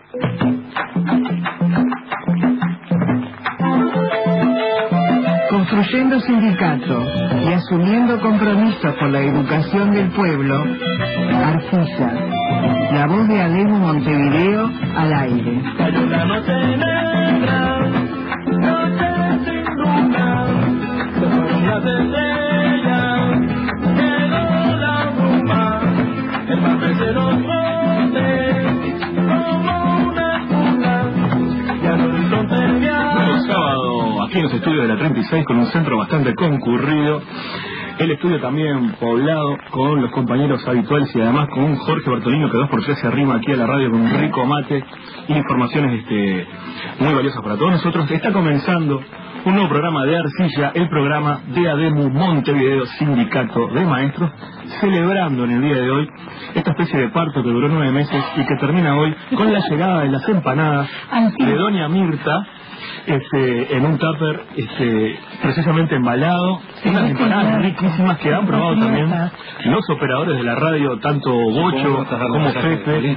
Construyendo sindicato y asumiendo compromisos por la educación del pueblo, Arcilla, la voz de Ademo Montevideo al aire. Hay una noche negra, noche sin luna, se fueron las estrellas, llegó la bruma, el papel se nos rompe como una espuma, y al horizonte viaja. Sábado, aquí en los estudios de la 36, con un centro bastante concurrido. El estudio también poblado con los compañeros habituales y además con un Jorge Bertolino que 2x3 se arrima aquí a la radio con un rico mate y informaciones muy valiosas para todos nosotros. Está comenzando un nuevo programa de Arcilla, el programa de ADEMU Montevideo, Sindicato de Maestros, celebrando en el día de hoy esta especie de parto que duró 9 meses y que termina hoy con la llegada de las empanadas de Doña Mirta. En un tupper precisamente embalado, unas empanadas riquísimas que han probado también los operadores de la radio, tanto Bocho como Pepe.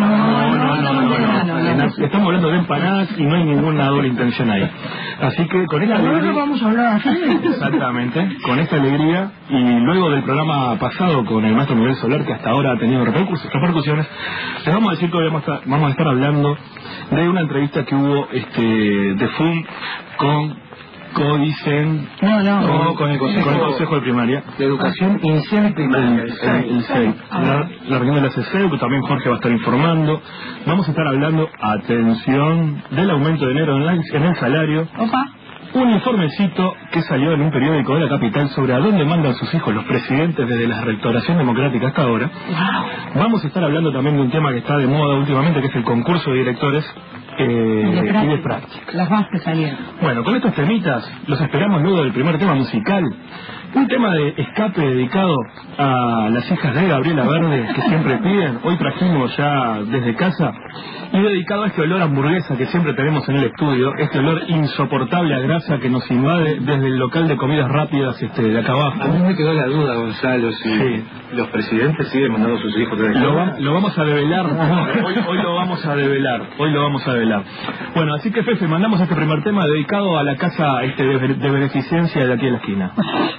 No. Estamos hablando de empanadas y no hay ninguna doble intención ahí. Así que con esta alegría vamos a hablar así. Exactamente, con esta alegría y luego del programa pasado con el maestro Miguel Solar, que hasta ahora ha tenido repercusiones, les vamos a decir que hoy vamos a estar hablando de una entrevista que hubo de FUM con Codicen, con el Consejo de Primaria de Educación Inicial y Primaria, el SEI, la reunión de la CCEU, que también Jorge va a estar informando. Vamos a estar hablando, atención, del aumento de enero en el salario. Opa. Un informecito que salió en un periódico de la capital sobre a dónde mandan sus hijos los presidentes desde la restauración democrática hasta ahora. Vamos a estar hablando también de un tema que está de moda últimamente, que es el concurso de directores y de práctica. Las bases salieron. Bueno, con estos temitas los esperamos luego del primer tema musical. Un tema de escape dedicado a las hijas de Gabriela Verde, que siempre piden. Hoy trajimos ya desde casa. Y dedicado a este olor a hamburguesa que siempre tenemos en el estudio. Este olor insoportable a grasa que nos invade desde el local de comidas rápidas de acá abajo. A mí me quedó la duda, Gonzalo, si los presidentes siguen mandando a sus hijos. Lo vamos a develar. Hoy lo vamos a develar. Bueno, así que Fefe, mandamos este primer tema dedicado a la casa de beneficencia de aquí en la esquina.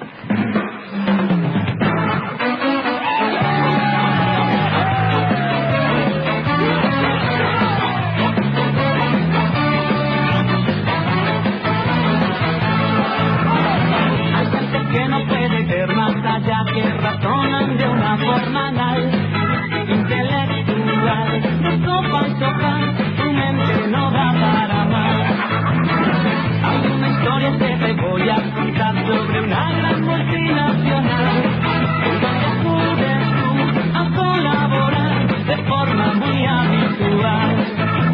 Que razonan de una forma anal, intelectual, de sopa en sopa, tu mente no da para más. Alguna historia te voy a contar sobre una gran multinacional, donde acudes tú a colaborar de forma muy habitual.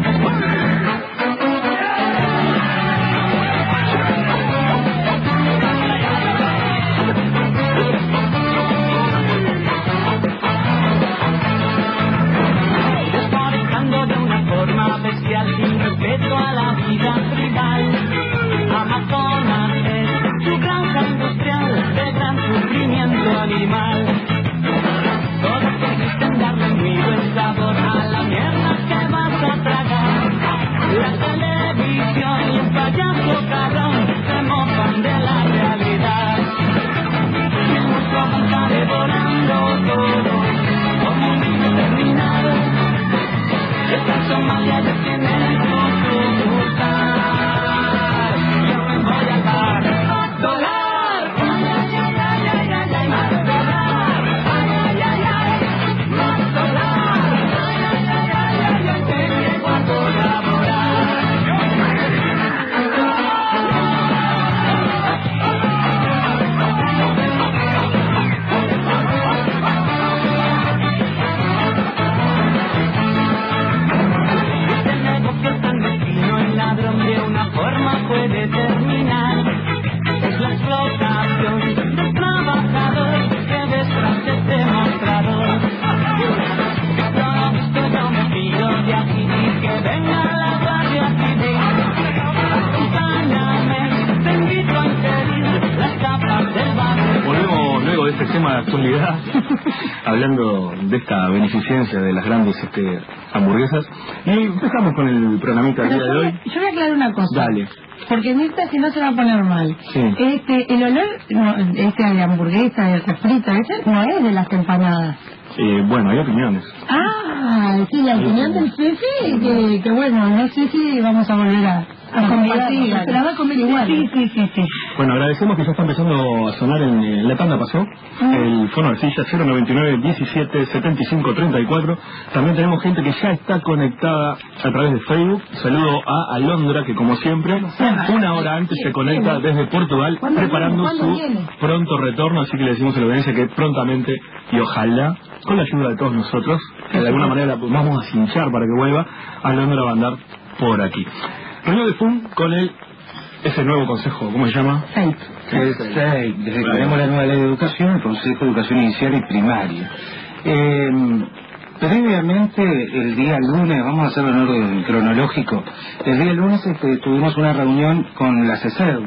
Sin respeto a la vida tribal, Amazonas es su granja industrial de gran sufrimiento animal. Todos consisten darle muy buen sabor a la mierda que vas a tragar. La televisión y el payaso cabrón se mofan de la realidad. Y el monstruo está devorando todo como un niño terminado. Esta Somalia ya tiene su sucursal. Yo me voy a dar dólar. Ay, ay, ay, ay, ay, ay, más dólar. Ay, ay, ay, ay, más dólar. Ay, ay, ay, ay, ay, ay, que llego a colaborar. De una forma puede terminar. Es la explotación del trabajador que ves tras este mostrador. Todo esto yo me pido de aquí que venga la Guardia Civil. Acompáñame, te invito a ingerir las tapas del barrio. Volvemos luego de este tema de actualidad hablando de esta beneficencia de las grandes hamburguesas. Y empezamos con el programita del día de hoy. Yo voy a aclarar una cosa. Dale. Porque Mirta, si no se va a poner mal. Sí. El olor, de hamburguesa, de refrito, no es de las empanadas. Bueno, hay opiniones. Sí, la opinión del Fefe, que bueno, no sé si vamos a volver a compartir, se la va a comer igual. Sí. Bueno, agradecemos que ya está empezando a sonar en la tanda pasó, el fono de silla 099 17 75 34. También tenemos gente que ya está conectada a través de Facebook. Saludo a Alondra, que como siempre, una hora antes se conecta desde Portugal, preparando su pronto retorno, así que le decimos a la audiencia que prontamente y ojalá, con la ayuda de todos nosotros, que de alguna manera vamos a cinchar para que vuelva, Alondra va a andar por aquí. Reunión de FUN con ese nuevo consejo, ¿cómo se llama? Desde que tenemos la nueva ley de educación, el Consejo de Educación Inicial y Primaria. Previamente, el día lunes, vamos a hacerlo en orden cronológico, el día lunes tuvimos una reunión con la CESED.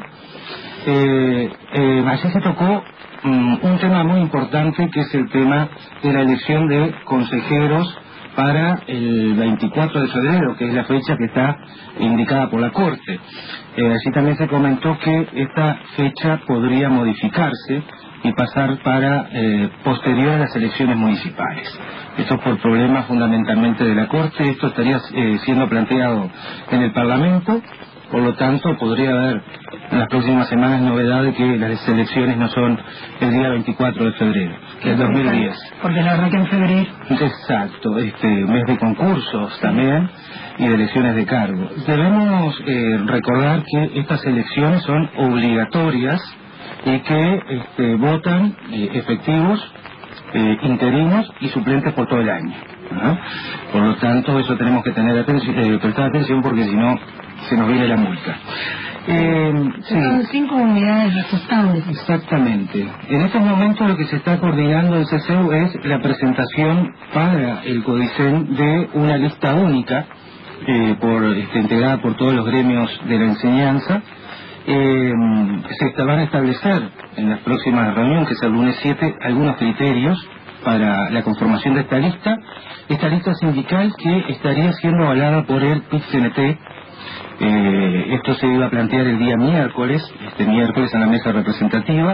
Allí se tocó un tema muy importante, que es el tema de la elección de consejeros para el 24 de febrero, que es la fecha que está indicada por la Corte. Allí también se comentó que esta fecha podría modificarse y pasar para posterior a las elecciones municipales. Esto por problemas fundamentalmente de la Corte. Esto estaría siendo planteado en el Parlamento. Por lo tanto, podría haber en las próximas semanas novedad de que las elecciones no son el día 24 de febrero, del 2010. Porque la verdad que en febrero... Exacto, mes de concursos también y de elecciones de cargo. Debemos recordar que estas elecciones son obligatorias y que votan efectivos, interinos y suplentes por todo el año, ¿no? Por lo tanto, eso tenemos que tener prestar atención, porque si no se nos viene la multa. Son 5 unidades ajustables. Exactamente. En estos momentos lo que se está coordinando en CESEU es la presentación para el CODICEN de una lista única, integrada por todos los gremios de la enseñanza. Se van a establecer en la próxima reunión, que es el lunes 7, algunos criterios para la conformación de esta lista sindical, que estaría siendo avalada por el PIT-CNT. Esto se iba a plantear el día miércoles, miércoles en la mesa representativa.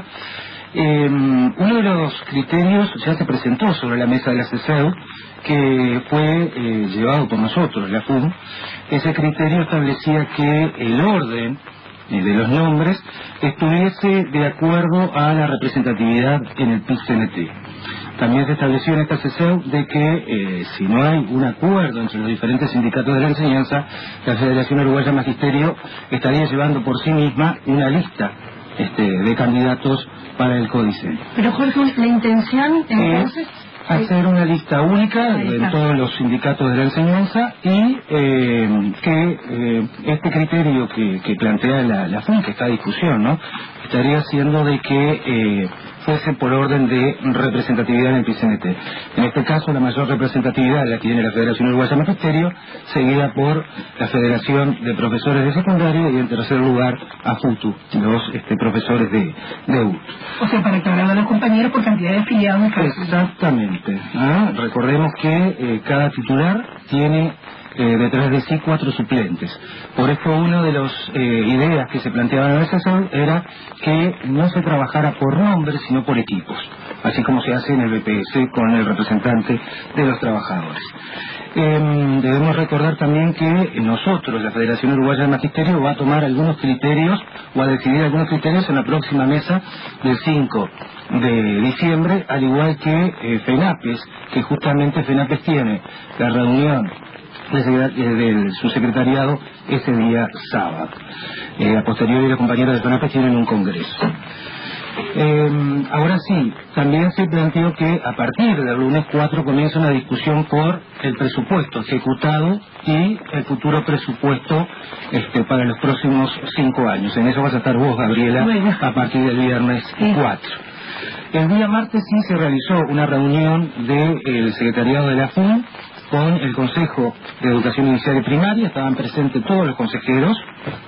Uno de los criterios ya se presentó sobre la mesa de la CESEU, que fue llevado por nosotros, la FUN. Ese criterio establecía que el orden de los nombres estuviese de acuerdo a la representatividad en el PIT-CNT. También se estableció en esta CESEU de que si no hay un acuerdo entre los diferentes sindicatos de la enseñanza, la Federación Uruguaya Magisterio estaría llevando por sí misma una lista de candidatos para el CODICEN. Pero Jorge, la intención entonces hacer una lista única de todos los sindicatos de la enseñanza, y que este criterio que plantea la FUN, que está a discusión, ¿no?, estaría siendo de que fuese por orden de representatividad en el PIT-CNT. En este caso, la mayor representatividad la tiene la Federación Uruguaya Magisterio, seguida por la Federación de Profesores de Secundaria, y en tercer lugar a FUTU, los profesores de UT. O sea, para aclarar a los compañeros por cantidad de afiliados. Exactamente. Recordemos que cada titular tiene detrás de sí 4 suplentes. Por eso una de las ideas que se planteaban en la sesión era que no se trabajara por nombres, sino por equipos, así como se hace en el BPS con el representante de los trabajadores. Debemos recordar también que nosotros, la Federación Uruguaya de Magisterio, va a tomar algunos criterios, o a decidir algunos criterios en la próxima mesa del 5 de diciembre, al igual que FENAPES, que justamente FENAPES tiene la reunión de su secretariado ese día sábado. A posteriori, los compañeros de FENAPES tienen un congreso. Ahora sí, también se planteó que a partir del lunes 4 comienza una discusión por el presupuesto ejecutado y el futuro presupuesto para los próximos 5 años. En eso vas a estar vos, Gabriela, a partir del viernes 4. El día martes sí se realizó una reunión del secretariado de la FUN, con el Consejo de Educación Inicial y Primaria, estaban presentes todos los consejeros,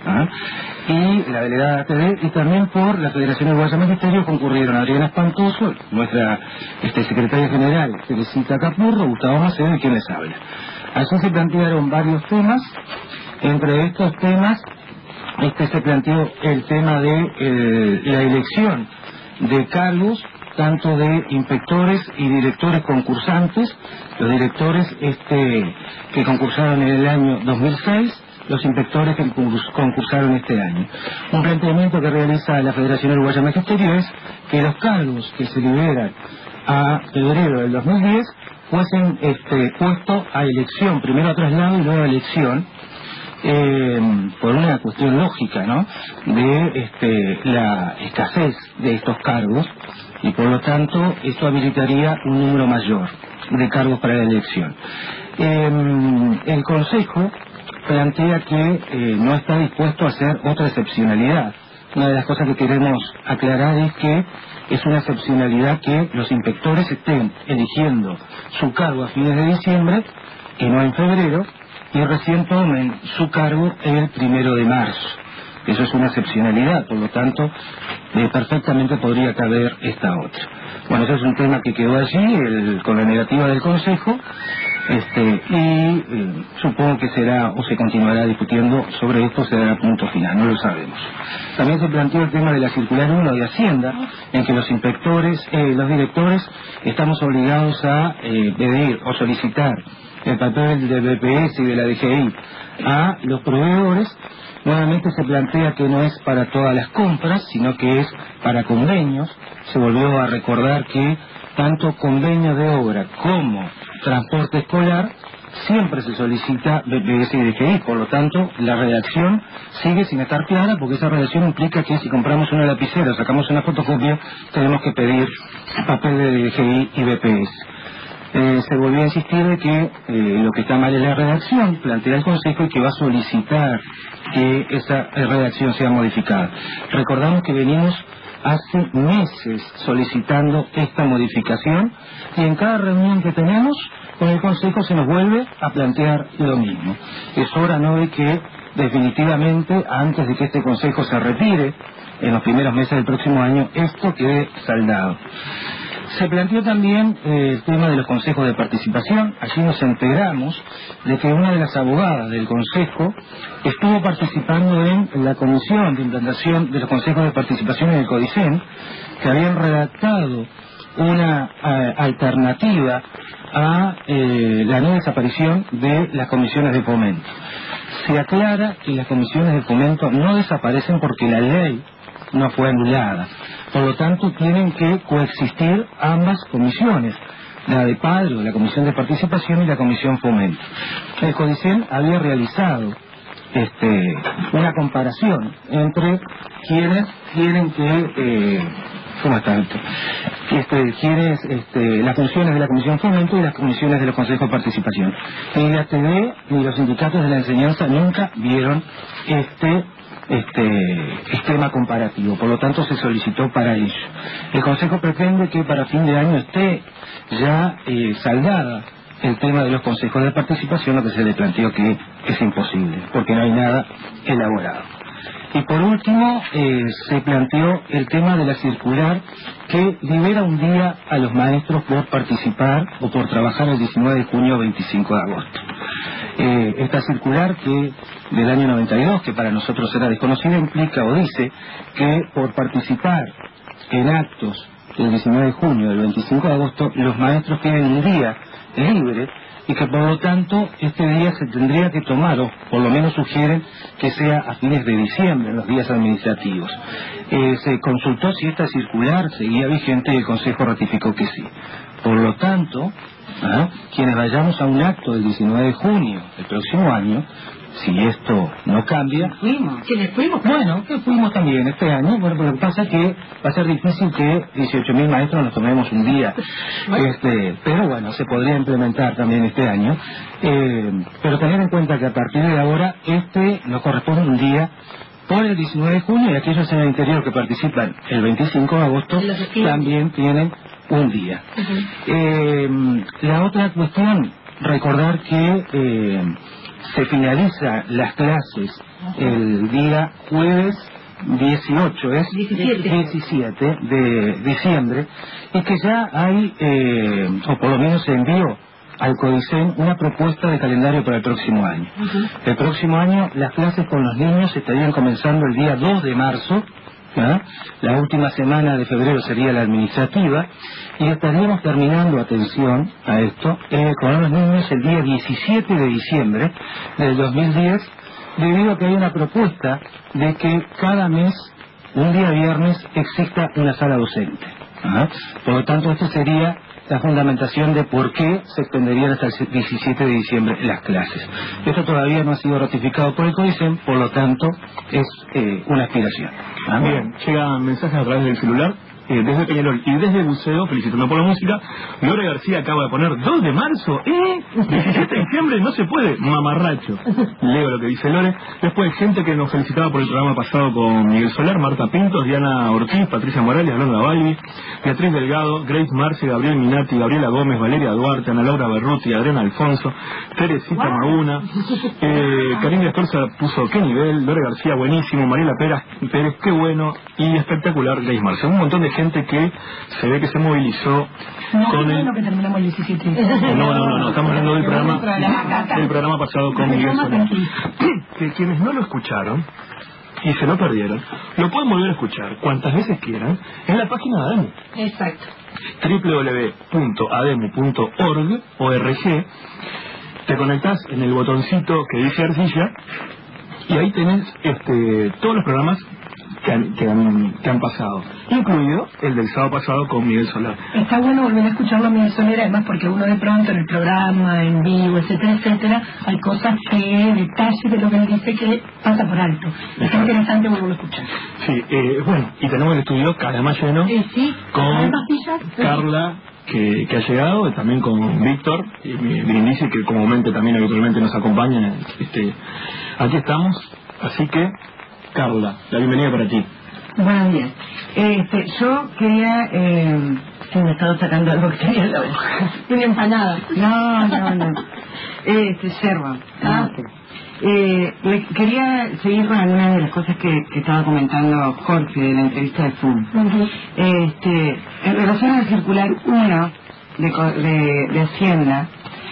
y la delegada ATD, y también por la Federación Uruguaya de Magisterio concurrieron Adriana Espantoso, nuestra secretaria general, Teresita Capurro, Gustavo Macedo y quien les habla. Así se plantearon varios temas. Entre estos temas se planteó el tema de la elección de cargos, tanto de inspectores y directores concursantes, los directores que concursaron en el año 2006, los inspectores que concursaron este año. Un planteamiento que realiza la Federación Uruguaya de Magisterio es que los cargos que se liberan a febrero del 2010 fuesen puestos a elección, primero a traslado y luego a elección, por una cuestión lógica, ¿no?, de la escasez de estos cargos, y por lo tanto esto habilitaría un número mayor de cargos para la elección. El Consejo plantea que no está dispuesto a hacer otra excepcionalidad. Una de las cosas que queremos aclarar es que es una excepcionalidad que los inspectores estén eligiendo su cargo a fines de diciembre y no en febrero, y recién tomen su cargo el 1 de marzo. Eso es una excepcionalidad, por lo tanto, perfectamente podría caber esta otra. Bueno, ese es un tema que quedó allí, con la negativa del Consejo, y supongo que será, o se continuará discutiendo sobre esto, se dará punto final, no lo sabemos. También se planteó el tema de la circular 1 de Hacienda, en que los inspectores, los directores, estamos obligados a pedir o solicitar el papel del BPS y de la DGI a los proveedores. Nuevamente se plantea que no es para todas las compras, sino que es para convenios. Se volvió a recordar que tanto convenios de obra como transporte escolar siempre se solicita BPS y DGI, por lo tanto la redacción sigue sin estar clara, porque esa redacción implica que si compramos una lapicera o sacamos una fotocopia, tenemos que pedir papel de DGI y BPS. Se volvió a insistir de que lo que está mal es la redacción, plantea el Consejo, y que va a solicitar que esa redacción sea modificada. Recordamos que venimos hace meses solicitando esta modificación, y en cada reunión que tenemos con el Consejo se nos vuelve a plantear lo mismo. Es hora, ¿no?, de que definitivamente, antes de que este Consejo se retire en los primeros meses del próximo año, esto quede saldado. Se planteó también el tema de los consejos de participación. Allí nos enteramos de que una de las abogadas del Consejo estuvo participando en la comisión de implantación de los consejos de participación en el CODICEN, que habían redactado una alternativa a la no desaparición de las comisiones de fomento. Se aclara que las comisiones de fomento no desaparecen porque la ley no fue anulada. Por lo tanto, tienen que coexistir ambas comisiones, la de padre o la comisión de participación y la comisión fomento. El CODICEN había realizado una comparación entre quienes tienen que ¿cómo está esto? Las funciones de la comisión fomento y las comisiones de los consejos de participación. Ni la ATD ni los sindicatos de la enseñanza nunca vieron esquema comparativo, por lo tanto se solicitó para ello. El Consejo pretende que para fin de año esté ya saldada el tema de los consejos de participación, lo que se le planteó que es imposible, porque no hay nada elaborado. Y por último, se planteó el tema de la circular que libera un día a los maestros por participar o por trabajar el 19 de junio o 25 de agosto. Esta circular, que del año 92, que para nosotros era desconocida, implica o dice que por participar en actos del 19 de junio o del 25 de agosto, los maestros tienen un día libre, y que por lo tanto este día se tendría que tomar, o por lo menos sugieren que sea a fines de diciembre, en los días administrativos. Se consultó si esta circular seguía vigente y el Consejo ratificó que sí. Por lo tanto, quienes vayamos a un acto del 19 de junio del próximo año, si esto no cambia... ¿Quiénes fuimos? Bueno, que fuimos también este año. Bueno, pero lo que pasa es que va a ser difícil que 18.000 maestros nos tomemos un día. Pero bueno, se podría implementar también este año. Pero tener en cuenta que a partir de ahora nos corresponde un día por el 19 de junio, y aquellos en el interior que participan el 25 de agosto también tienen un día. La otra cuestión recordar que se finaliza las clases el día jueves 17 de diciembre, y que ya hay, o por lo menos se envió al CODICEN una propuesta de calendario para el próximo año. El próximo año las clases con los niños estarían comenzando el día 2 de marzo, ¿ah? La última semana de febrero sería la administrativa, y estaríamos terminando, atención a esto, con los niños el día 17 de diciembre del 2010, debido a que hay una propuesta de que cada mes, un día viernes, exista una sala docente. ¿Ah? Por lo tanto, esta sería la fundamentación de por qué se extenderían hasta el 17 de diciembre las clases. Esto todavía no ha sido ratificado por el CODICEN, por lo tanto es una aspiración. ¿Ah? Bien, llegan mensajes a través del celular. Desde Peñarol y desde el museo, felicitando por la música. Lore García acaba de poner 2 de marzo, 17 de diciembre, no se puede, mamarracho. Leo lo que dice Lore. Después, gente que nos felicitaba por el programa pasado con Miguel Solar, Marta Pintos, Diana Ortiz, Patricia Morales, Alondra Balbi, Beatriz Delgado, Grace Marce, Gabriel Minati, Gabriela Gómez, Valeria Duarte, Ana Laura Berruti, Adriana Alfonso, Teresita Maguna, Karina Estorza puso qué nivel, Lore García buenísimo, Mariela Pérez qué bueno, y espectacular Grace Marce. Un montón de gente que se ve que se movilizó con el... que terminamos el 17. No, estamos hablando del programa pasado con Miguel Solar. Que quienes no lo escucharon y se lo perdieron, lo pueden volver a escuchar cuantas veces quieran en la página de ADEMU. Exacto. www.ademu.org. Te conectás en el botoncito que dice Arcilla y ahí tenés todos los programas que han pasado, incluido el del sábado pasado con Miguel Solar. Está bueno volver a escucharlo a Miguel Soler, además porque uno de pronto en el programa, en vivo, etcétera, hay cosas detalles de lo que él dice que pasa por alto. Está interesante volverlo a escuchar. Sí, bueno, y tenemos el estudio cada más lleno con Carla, que ha llegado, también con Víctor y Brindisi, que comúnmente también habitualmente nos acompaña. Aquí estamos, así que Carla, la bienvenida para ti. Buenos días. Yo quería... sí, me estaba sacando algo que tenía en la boca. Una empanada. No. Yerba. Quería seguir con algunas de las cosas que estaba comentando Jorge de la entrevista de Zoom. En relación al circular 1 de Hacienda,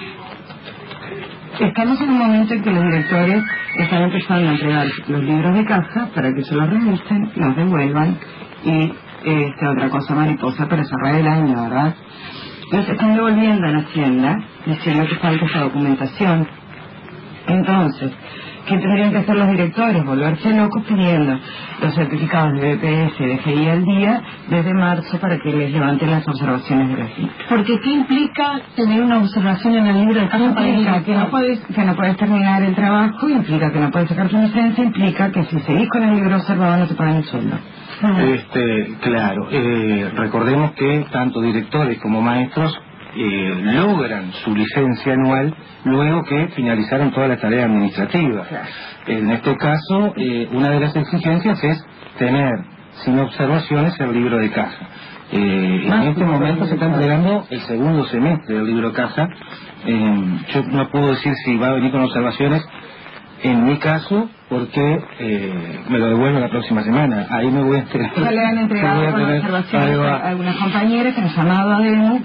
estamos en un momento en que los directores están empezando a entregar los libros de caja para que se los revisen, los devuelvan y otra cosa mariposa para cerrar el año, ¿verdad? Los están devolviendo a la Hacienda diciendo que falta esa documentación. Entonces, ¿qué tendrían que hacer los directores? Volverse locos pidiendo los certificados de BPS, de GI al día desde marzo para que les levanten las observaciones de la FI. Porque ¿qué implica tener una observación en el libro de caja? Implica que no puedes terminar el trabajo, implica que no puedes sacar tu licencia, implica que si seguís con el libro observado no te pagan el sueldo. Claro, recordemos que tanto directores como maestros logran su licencia anual luego que finalizaron todas las tareas administrativas. Claro. En este caso, una de las exigencias es tener sin observaciones el libro de caja. En este momento se está entregando el segundo semestre del libro de caja. Yo no puedo decir si va a venir con observaciones en mi caso, porque me lo devuelvo la próxima semana. Ahí me voy a enterar. Ya le han entregado con observaciones a algunas compañeras que han llamado a ADEMU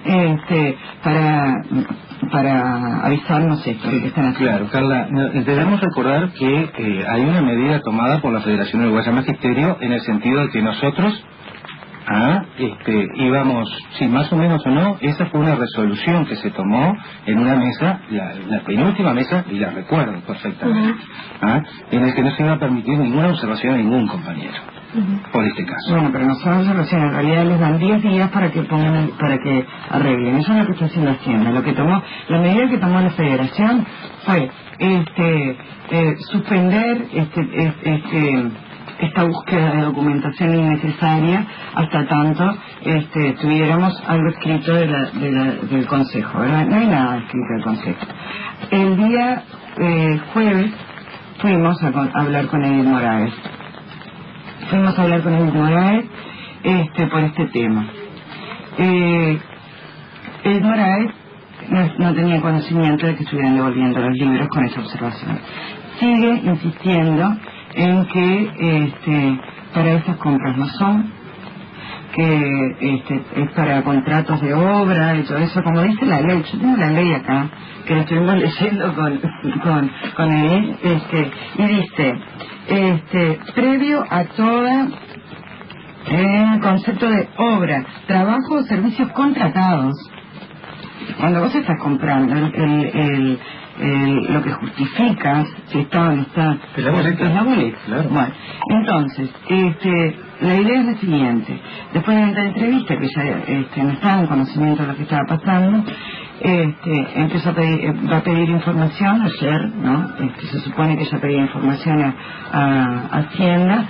para avisarnos esto de que están haciendo. Claro, Carla, debemos recordar que hay una medida tomada por la Federación Uruguaya Magisterio en el sentido de que nosotros íbamos, sí, más o menos o no, esa fue una resolución que se tomó en una mesa, la penúltima mesa, y la recuerdo perfectamente, en el que no se iba a permitir ninguna observación a ningún compañero. Por este caso. Bueno, pero no son observaciones, en realidad les dan 10 días para que arreglen. Eso es lo que está haciendo Hacienda. La medida que tomó la Federación fue suspender esta búsqueda de documentación innecesaria hasta tanto tuviéramos algo escrito del Consejo, ¿verdad? No hay nada escrito del Consejo. El día jueves fuimos a hablar con Edith Morales. Por este tema. Edith Morales no tenía conocimiento de que estuvieran devolviendo los libros con esa observación. Sigue insistiendo en que para esas compras no son, que es para contratos de obra y todo eso, como dice la ley. Yo tengo la ley acá, que la estuvimos leyendo con él, y dice, previo a toda concepto de obra, trabajo o servicios contratados. Cuando vos estás comprando lo que justifica si está o no está, es la boleta, claro. Bueno, entonces, la idea es la siguiente: después de esta entrevista, que ya no estaba en conocimiento de lo que estaba pasando, empezó a pedir, va a pedir información ayer, ¿no? Se supone que ya pedía información a Hacienda,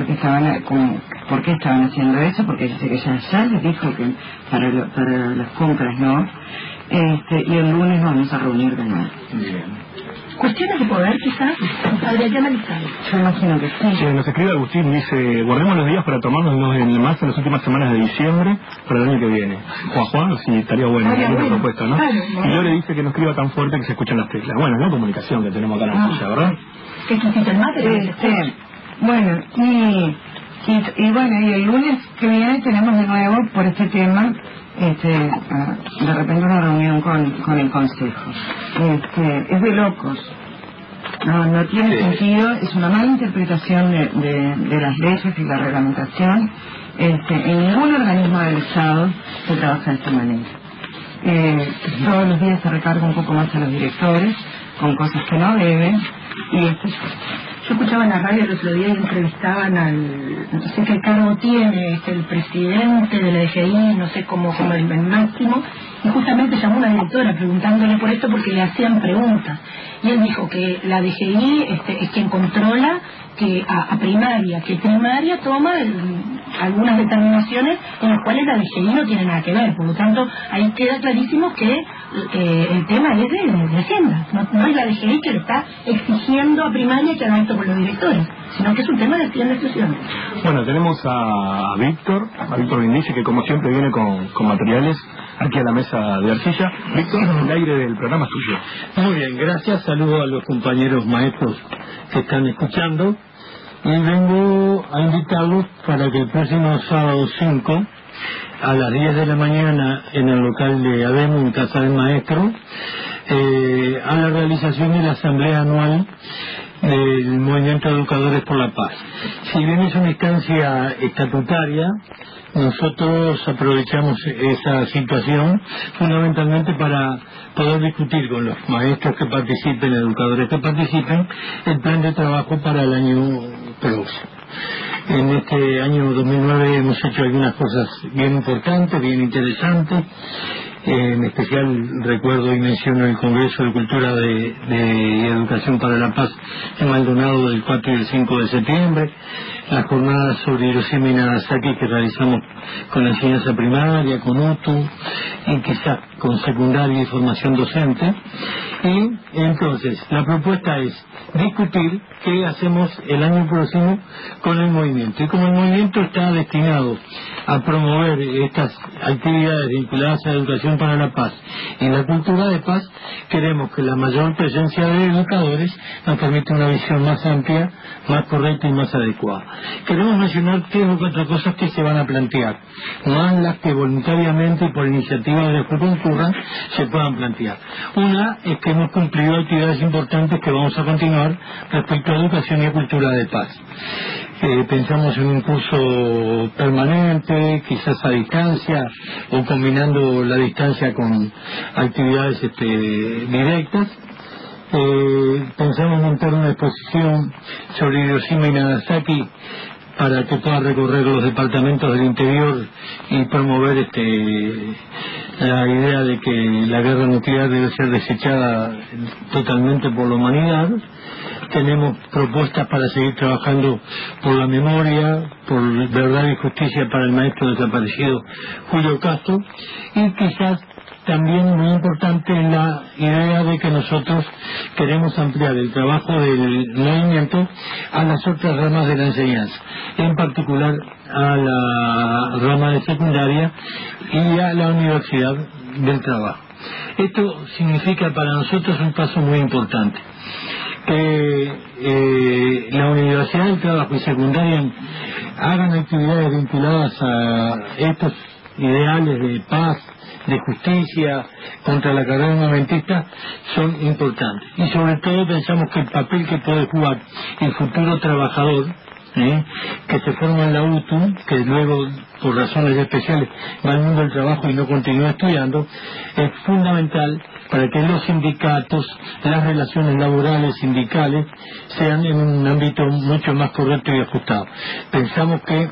por qué estaban haciendo eso, porque dice que ya les dijo que para las compras no, y el lunes vamos a reunir de nuevo. Bien. Cuestiones de poder, quizás, habría que analizar. Yo imagino que sí. Nos escribe Agustín, dice: guardemos los días para tomárnoslos más en las últimas semanas de diciembre para el año que viene. Juan, sí, estaría bueno, una propuesta, ¿no? Claro, y yo le dice que no escriba tan fuerte que se escuchan las teclas. Bueno, es la comunicación que tenemos acá en la silla, ¿verdad? ¿Qué quisiste el mate? Bueno, y bueno, y el lunes que viene tenemos de nuevo por este tema, de repente una reunión con el Consejo. Es de locos. No tiene sentido, es una mala interpretación de las leyes y la reglamentación. En ningún organismo del Estado se trabaja de esta manera. Todos los días se recarga un poco más a los directores con cosas que no deben, y yo escuchaba en la radio el otro día y entrevistaban no sé qué cargo tiene, el presidente de la DGI, no sé cómo el máximo, y justamente llamó una directora preguntándole por esto porque le hacían preguntas. Y él dijo que la DGI es quien controla que a primaria, que primaria toma algunas determinaciones en las cuales la DGI no tiene nada que ver. Por lo tanto, ahí queda clarísimo que el tema es de Hacienda. No es la DGI que lo está exigiendo a primaria que haga esto con los directores, sino que es un tema de Hacienda exclusivamente. Bueno, tenemos a Víctor Vindice, que como siempre viene con materiales aquí a la mesa de arcilla. Víctor, el aire del programa es tuyo. Muy bien, gracias. Saludo a los compañeros maestros que están escuchando y vengo a invitarlos para que el próximo sábado 5 a las 10 de la mañana en el local de ADEMO, en Casa del Maestro, a la realización de la asamblea anual del Movimiento de Educadores por la Paz. Si bien es una instancia estatutaria, nosotros aprovechamos esa situación fundamentalmente para poder discutir con los maestros que participen, educadores que participen, el plan de trabajo para el año próximo. En este año 2009 hemos hecho algunas cosas bien importantes, bien interesantes. En especial recuerdo y menciono el Congreso de Cultura de Educación para la Paz en Maldonado del 4 y el 5 de septiembre, las jornadas sobre Hiroshima y Nagasaki que realizamos con la enseñanza primaria, con UTU y quizás con secundaria y formación docente. Y entonces la propuesta es discutir qué hacemos el año próximo con el movimiento. Y como el movimiento está destinado a promover estas actividades vinculadas a la educación para la paz y la cultura de paz, queremos que la mayor presencia de educadores nos permita una visión más amplia, más correcta y más adecuada. Queremos mencionar 3 o 4 cosas que se van a plantear, más las que voluntariamente y por iniciativa de los que concurran se puedan plantear. Una es que hemos cumplido actividades importantes que vamos a continuar respecto a educación y cultura de paz. Pensamos en un curso permanente, quizás a distancia o combinando la distancia con actividades directas. Pensamos montar una exposición sobre Hiroshima y Nagasaki para que pueda recorrer los departamentos del interior y promover la idea de que la guerra nuclear debe ser desechada totalmente por la humanidad. Tenemos propuestas para seguir trabajando por la memoria, por verdad y justicia para el maestro desaparecido Julio Castro, y quizás también muy importante la idea de que nosotros queremos ampliar el trabajo del movimiento a las otras ramas de la enseñanza, en particular a la rama de secundaria y a la universidad del trabajo. Esto significa para nosotros un paso muy importante, que la Universidad del Trabajo y secundaria hagan actividades vinculadas a estos ideales de paz, de justicia, contra la carrera armamentista, son importantes. Y sobre todo pensamos que el papel que puede jugar el futuro trabajador, que se forma en la UTU, que luego por razones especiales va al mundo del trabajo y no continúa estudiando, es fundamental para que los sindicatos, las relaciones laborales, sindicales, sean en un ámbito mucho más correcto y ajustado. Pensamos que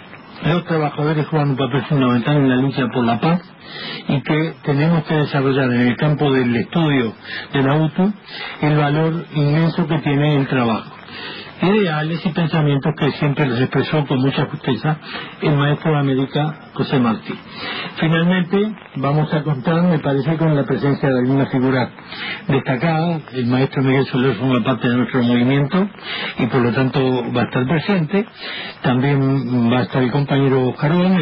los trabajadores juegan un papel fundamental en la lucha por la paz y que tenemos que desarrollar en el campo del estudio de la UTU el valor inmenso que tiene el trabajo. Ideales y pensamientos que siempre los expresó con mucha justicia el maestro de América, José Martí. Finalmente, vamos a contar, me parece, con la presencia de alguna figura destacada. El maestro Miguel Soler forma parte de nuestro movimiento y por lo tanto va a estar presente. También va a estar el compañero Jarón,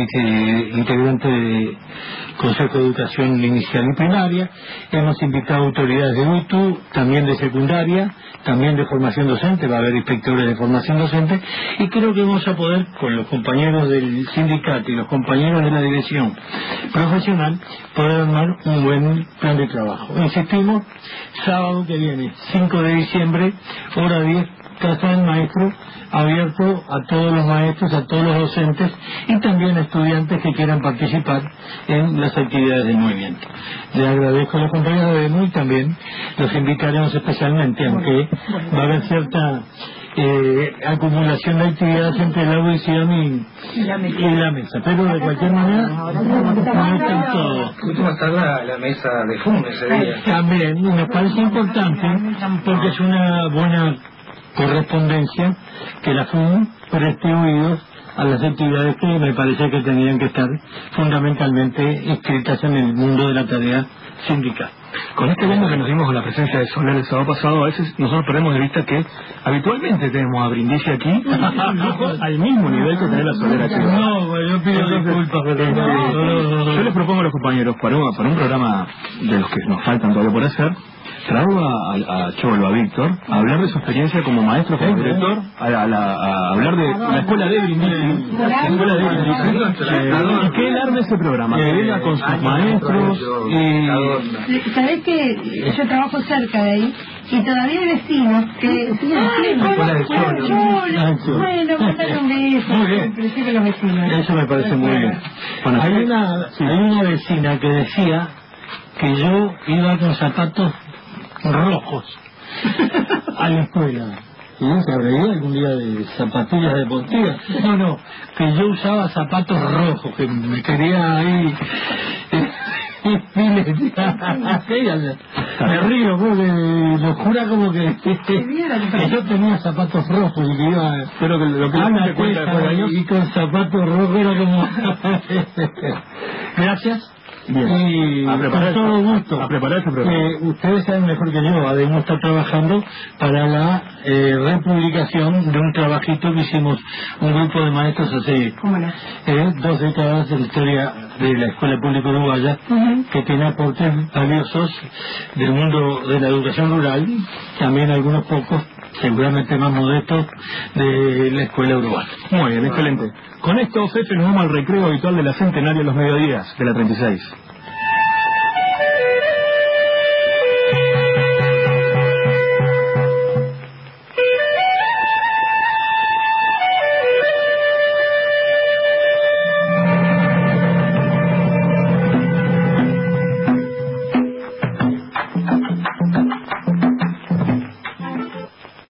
integrante del Consejo de Educación Inicial y Primaria. Hemos invitado autoridades de UTU, también de secundaria, también de formación docente, va a haber inspectores de formación docente, y creo que vamos a poder, con los compañeros del sindicato y los compañeros de la dirección profesional, poder armar un buen plan de trabajo. Insistimos, sábado que viene, 5 de diciembre, hora 10, Casa del Maestro, abierto a todos los maestros, a todos los docentes y también a estudiantes que quieran participar en las actividades del movimiento. Le agradezco a los compañeros de EMU y también los invitaremos especialmente, aunque va a haber cierta acumulación de actividades entre la audición y la mesa, pero de cualquier manera conectan todos. Va a estar la mesa de FUN ese día. También, y me parece importante porque es una buena correspondencia que la FUN preste oídos a las actividades que me parece que tendrían que estar fundamentalmente inscritas en el mundo de la tarea sindical. Con este bombo que nos dimos con la presencia de Soler el sábado pasado, a veces nosotros perdemos de vista que habitualmente tenemos a Brindisi aquí al mismo nivel que tener la Soler aquí. No, yo pido disculpas, pero yo les propongo a los compañeros para un programa de los que nos faltan todavía por hacer, traigo a Cholo, a Víctor, a hablar de su experiencia como maestro, como director, a hablar de la escuela de Brindisi, y que él arme ese programa, que venga con sus maestros y... ¿Sabés que yo trabajo cerca de ahí? Y todavía hay vecinos que... Bueno, mandaron un beso. Muy bien. En principio los vecinos. Eso me parece muy bien. Bueno, hay una vecina que decía que yo iba con zapatos rojos a la escuela. ¿Y se habrá ido algún día de zapatillas deportivas? No, que yo usaba zapatos rojos, que me quería ahí... Me río porque lo jura como que yo tenía zapatos rojos y que iba pero que lo que la cuenta después de años y con zapatos rojos era como gracias. Bien. Y con todo gusto a preparar ese programa. Ustedes saben mejor que yo, además está trabajando para la republicación de un trabajito que hicimos un grupo de maestros hace 2 décadas de la historia de la Escuela Pública Uruguaya, que tiene aportes valiosos del mundo de la educación rural, también algunos pocos, seguramente más modestos, de la Escuela Uruguaya. Muy bien, excelente. Con esto, Fefe, nos vamos al recreo habitual de la Centenario los mediodías de la 36.